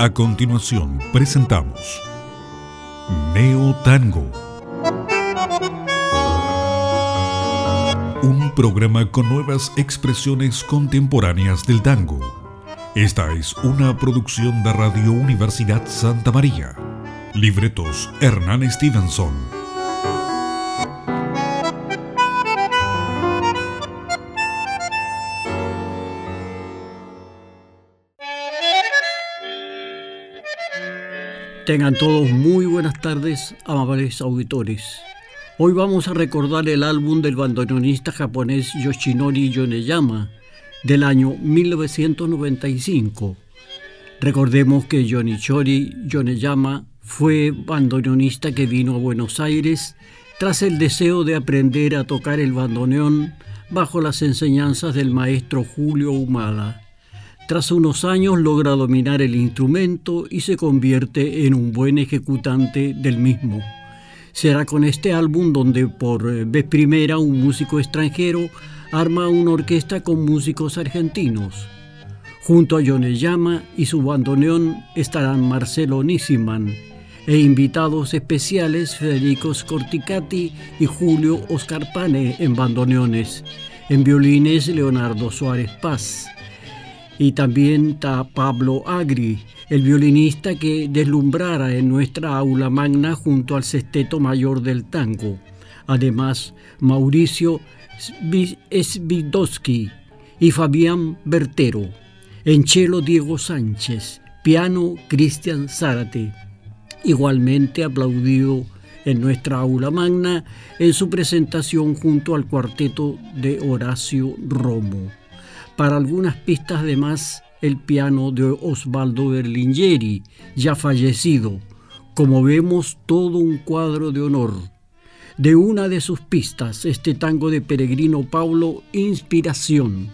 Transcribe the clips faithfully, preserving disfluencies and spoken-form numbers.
A continuación presentamos Neo Tango, un programa con nuevas expresiones contemporáneas del tango. Esta es una producción de Radio Universidad Santa María. Libretos Hernán Stevenson. Tengan todos muy buenas tardes, amables auditores. Hoy vamos a recordar el álbum del bandoneonista japonés Yoshinori Yoneyama del año mil novecientos noventa y cinco. Recordemos que Yoshinori Yoneyama fue bandoneonista que vino a Buenos Aires tras el deseo de aprender a tocar el bandoneón bajo las enseñanzas del maestro Julio Humada. Tras unos años logra dominar el instrumento y se convierte en un buen ejecutante del mismo. Será con este álbum donde por vez primera un músico extranjero arma una orquesta con músicos argentinos. Junto a Yoneyama y su bandoneón estarán Marcelo Nisman e invitados especiales Federico Scorticati y Julio Oscar Pane en bandoneones. En violines Leonardo Suárez Paz. Y también está Pablo Agri, el violinista que deslumbrara en nuestra aula magna junto al sexteto mayor del tango. Además, Mauricio Svidowski y Fabián Bertero. En cello, Diego Sánchez. Piano, Cristian Zárate. Igualmente aplaudido en nuestra aula magna en su presentación junto al cuarteto de Horacio Romo. Para algunas pistas de más, el piano de Osvaldo Berlinghieri, ya fallecido. Como vemos, todo un cuadro de honor. De una de sus pistas, este tango de Peregrino Paulo, Inspiración.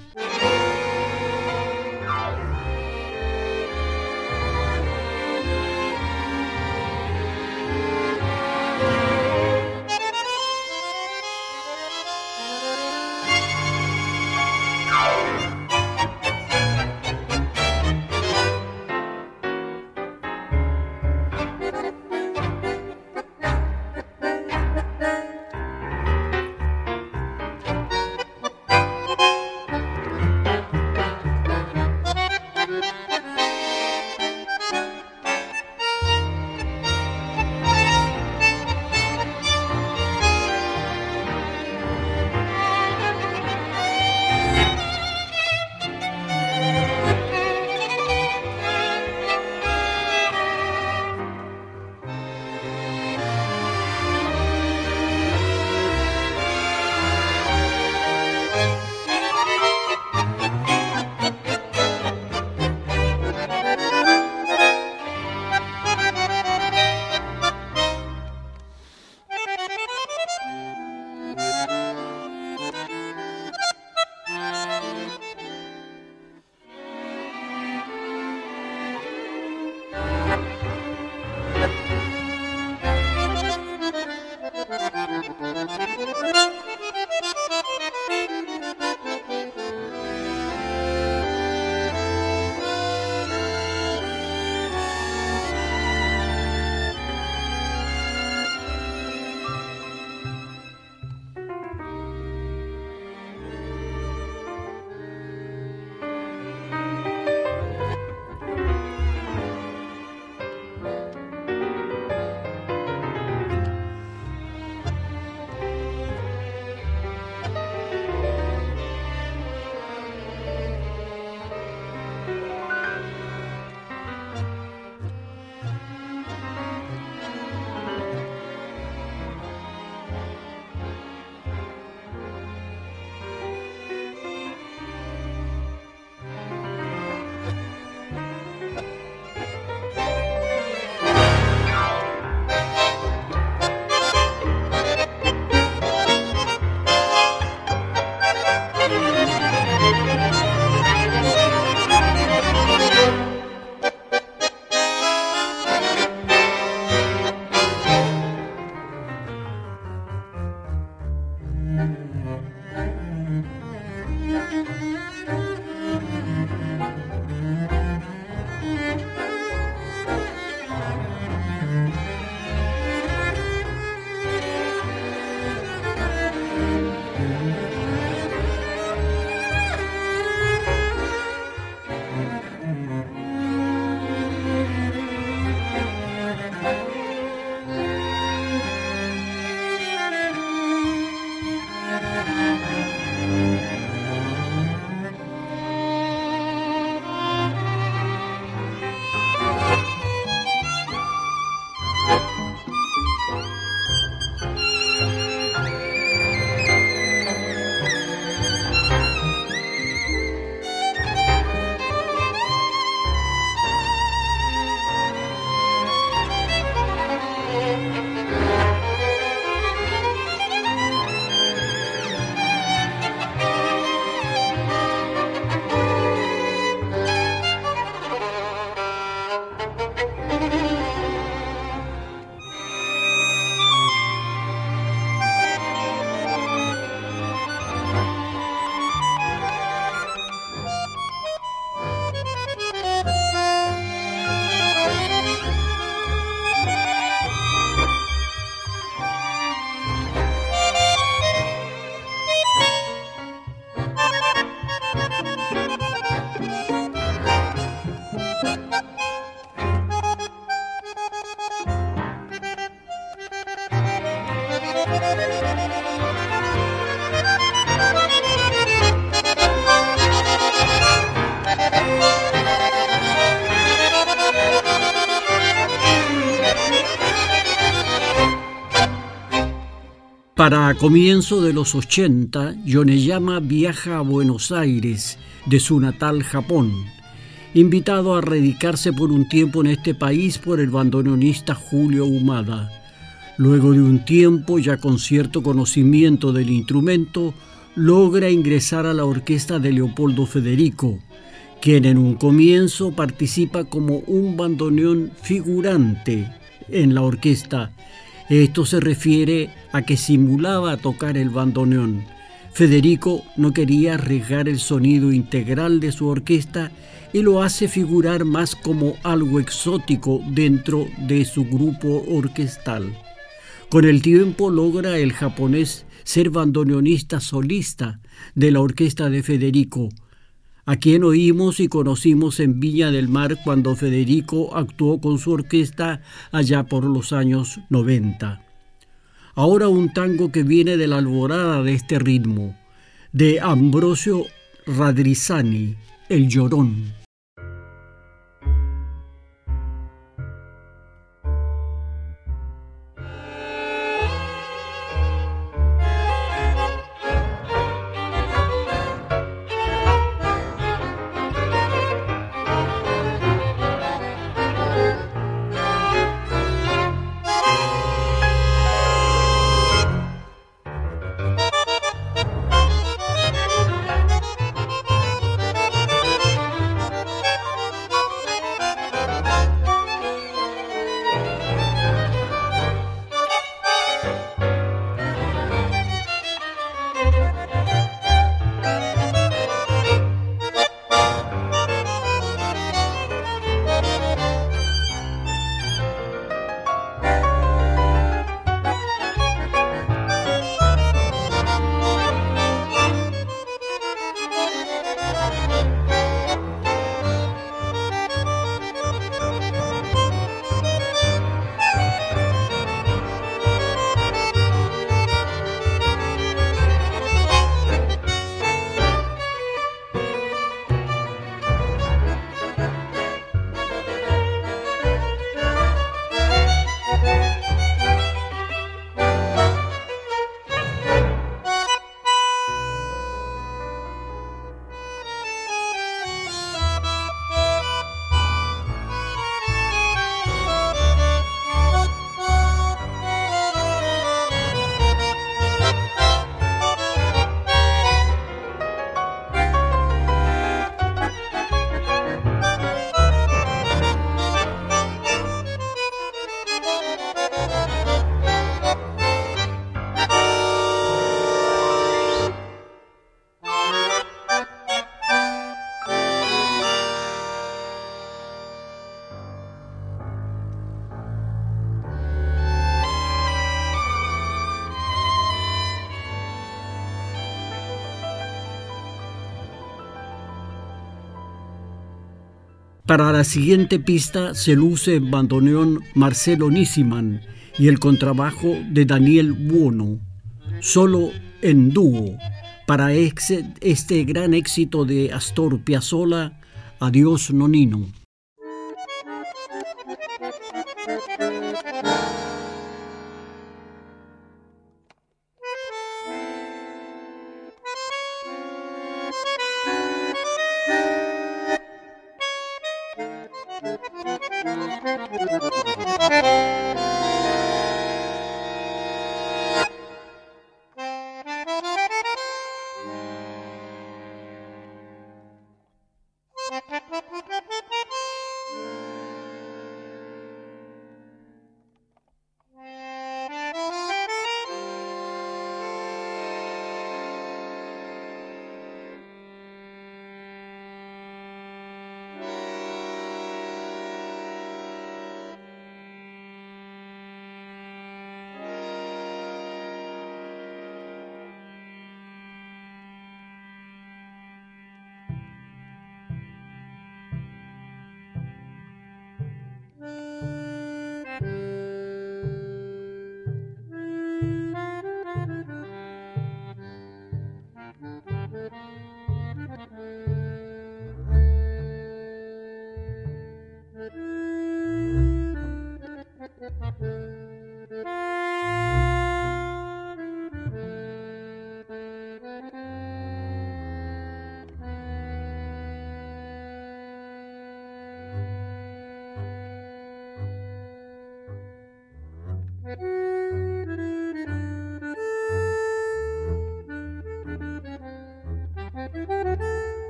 Para comienzo de los ochenta, Yoneyama viaja a Buenos Aires, de su natal Japón, invitado a radicarse por un tiempo en este país por el bandoneonista Julio Ahumada. Luego de un tiempo, ya con cierto conocimiento del instrumento, logra ingresar a la orquesta de Leopoldo Federico, quien en un comienzo participa como un bandoneón figurante en la orquesta. Esto se refiere a que simulaba tocar el bandoneón. Federico no quería arriesgar el sonido integral de su orquesta y lo hace figurar más como algo exótico dentro de su grupo orquestal. Con el tiempo logra el japonés ser bandoneonista solista de la orquesta de Federico, a quien oímos y conocimos en Viña del Mar cuando Federico actuó con su orquesta allá por los años noventa. Ahora un tango que viene de la alborada de este ritmo, de Ambrosio Radrizzani, El Llorón. Para la siguiente pista se luce en bandoneón Marcelo Nisiman y el contrabajo de Daniel Buono, solo en dúo, para este gran éxito de Astor Piazzolla, Adiós Nonino.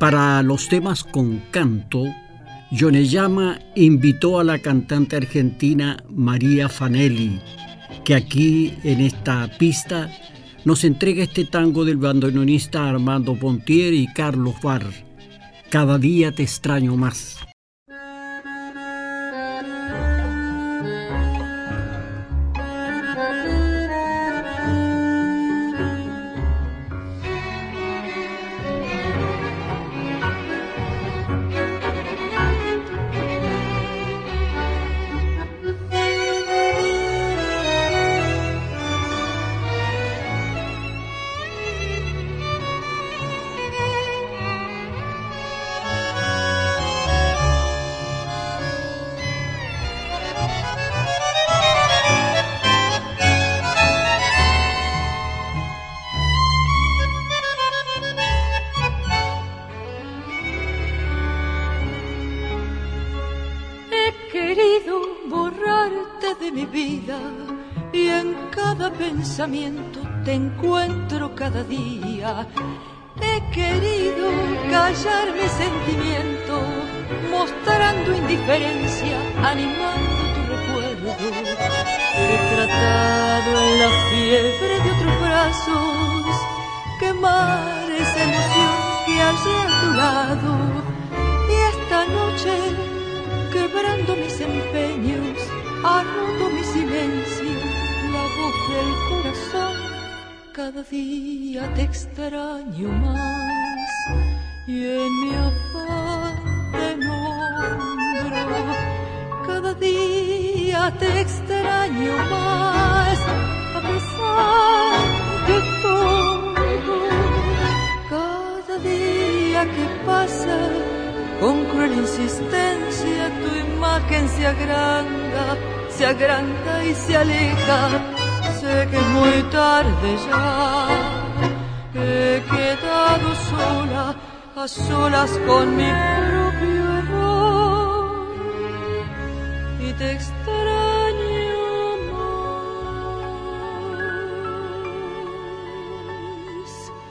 Para los temas con canto, Yonellama invitó a la cantante argentina María Fanelli, que aquí en esta pista nos entrega este tango del bandoneonista Armando Pontier y Carlos Barr, Cada día te extraño más. Pensamiento te encuentro cada día. He querido callar mi sentimiento, mostrando indiferencia, animando tu recuerdo. He tratado en la fiebre de otros brazos quemar esa emoción que hallé a tu lado. Y esta noche, quebrando mis empeños, ha roto mi silencio la voz del corazón. Cada día te extraño más y en mi afán te nombro. Cada día te extraño más, a pesar de todo. Cada día que pasa, con cruel insistencia, tu imagen se agranda, se agranda y se aleja. Sé que es muy tarde ya, he quedado sola, a solas con mi propio error y te extraño más.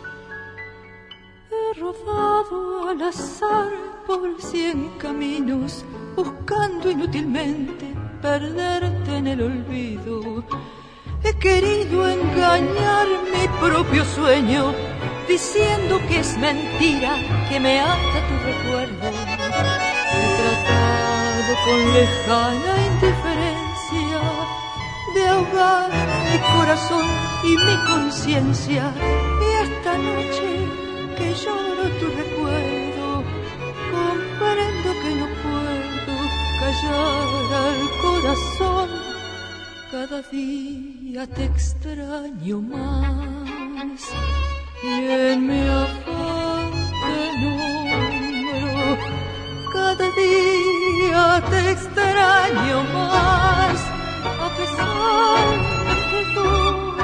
He rodado al azar por cien caminos, buscando inútilmente perderte en el olvido. He querido engañar mi propio sueño, diciendo que es mentira, que me ata tu recuerdo. He tratado con lejana indiferencia de ahogar mi corazón y mi conciencia. Y esta noche que lloro tu recuerdo, comprendo que no puedo callar al corazón. Cada día te extraño más y en mi afán te nombro. Cada día te extraño más, a pesar de todo.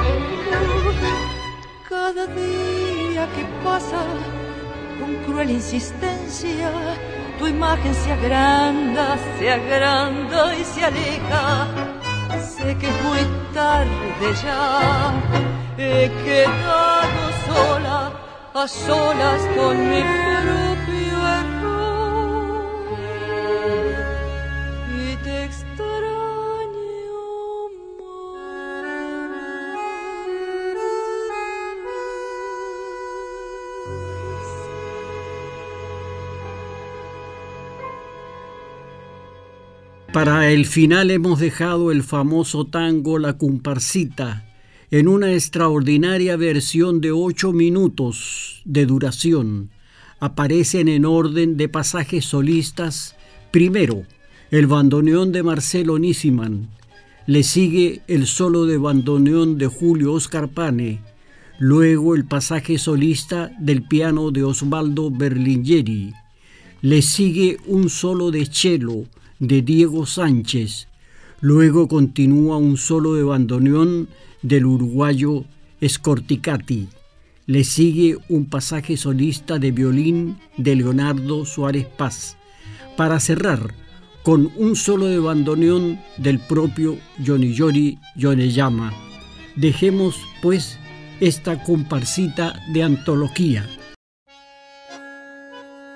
Cada día que pasa, con cruel insistencia, tu imagen se agranda, se agranda y se aleja. Sé que es muy tarde ya, he quedado sola, a solas con mi propio error y te extraño Para el final hemos dejado el famoso tango La Comparsita en una extraordinaria versión de ocho minutos de duración. Aparecen en orden de pasajes solistas. Primero, el bandoneón de Marcelo Nisiman. Le sigue el solo de bandoneón de Julio Oscar Pane. Luego el pasaje solista del piano de Osvaldo Berlinghieri. Le sigue un solo de cello de Diego Sánchez. Luego continúa un solo de bandoneón del uruguayo Scorticati. Le sigue un pasaje solista de violín de Leonardo Suárez Paz, para cerrar con un solo de bandoneón del propio Yoniyori Yonellama. Dejemos, pues, esta comparsita de antología.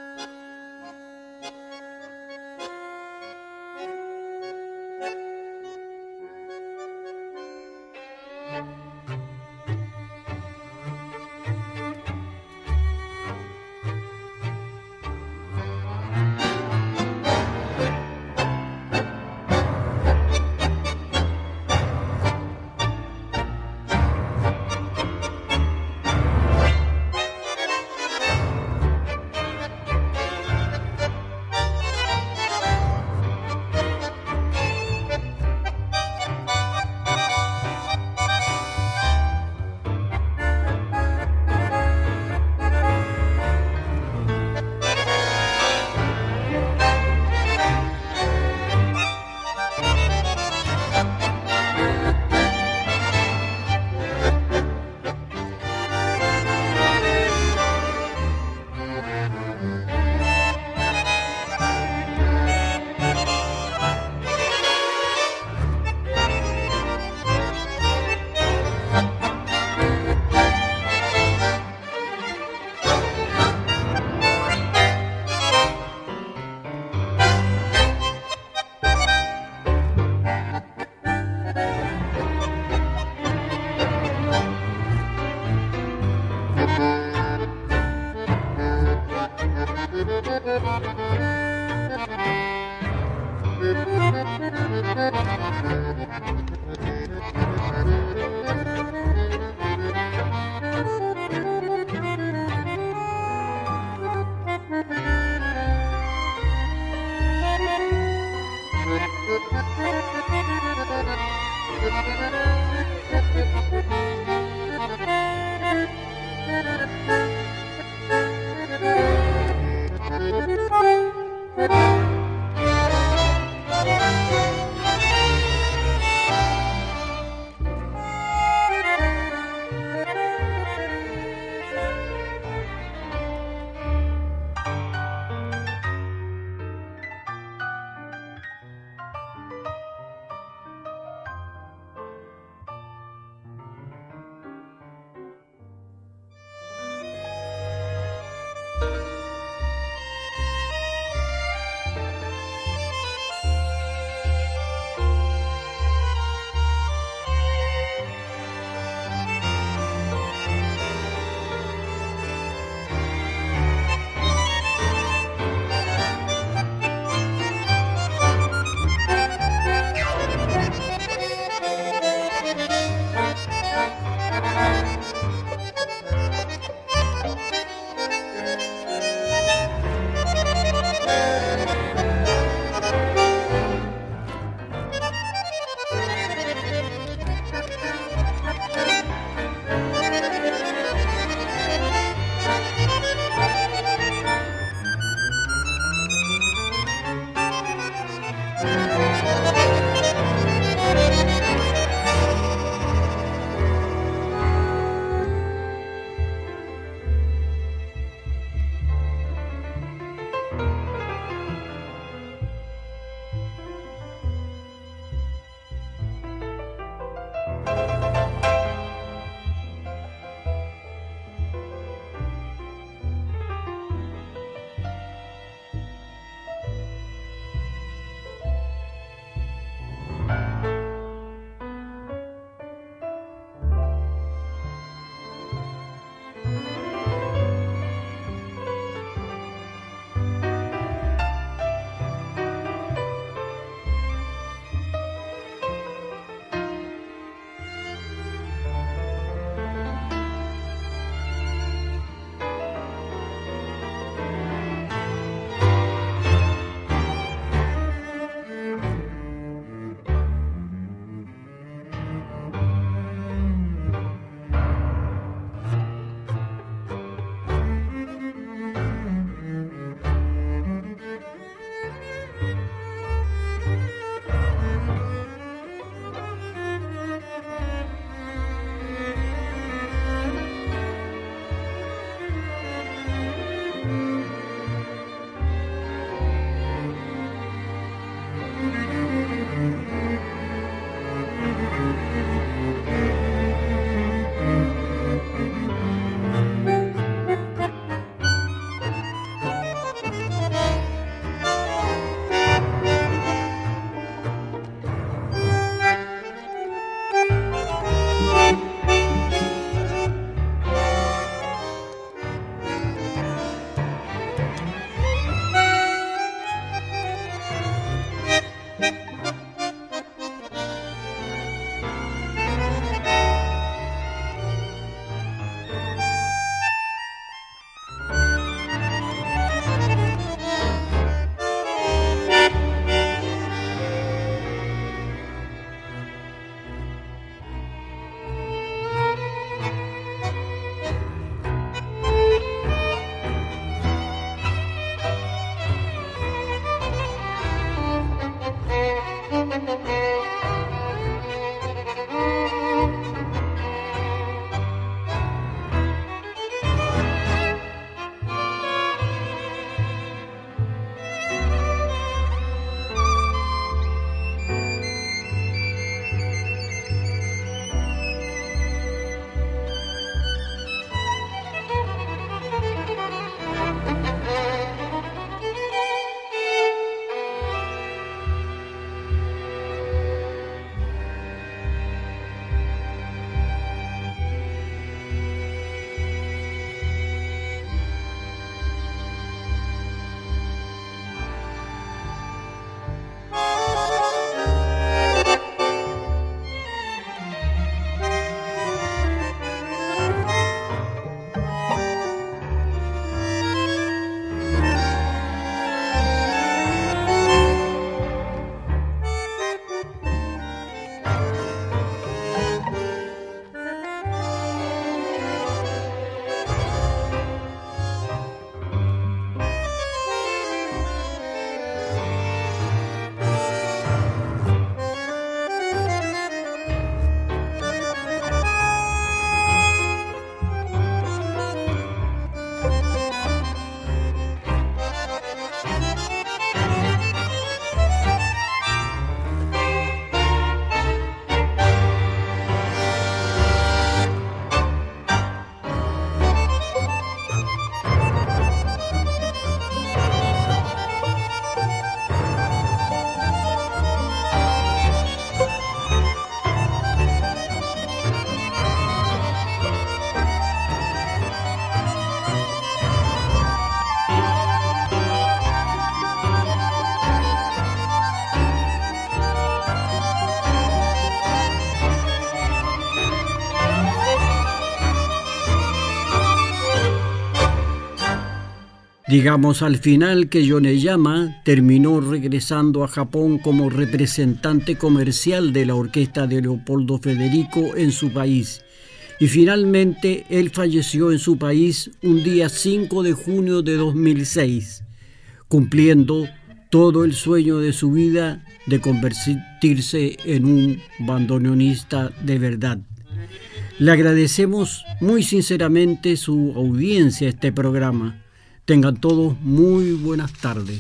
Digamos al final que Yoneyama terminó regresando a Japón como representante comercial de la orquesta de Leopoldo Federico en su país. Y finalmente él falleció en su país un día cinco de junio de dos mil seis, cumpliendo todo el sueño de su vida de convertirse en un bandoneonista de verdad. Le agradecemos muy sinceramente su audiencia a este programa. Tengan todos muy buenas tardes.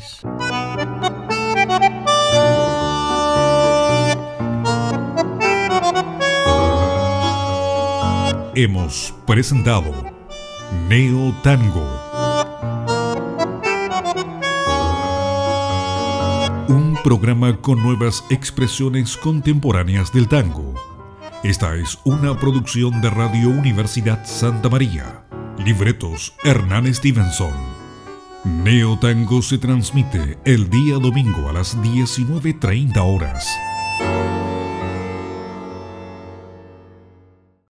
Hemos presentado Neo Tango, un programa con nuevas expresiones contemporáneas del tango. Esta es una producción de Radio Universidad Santa María. Libretos Hernán Stevenson. Neo Tango se transmite el día domingo a las diecinueve treinta horas.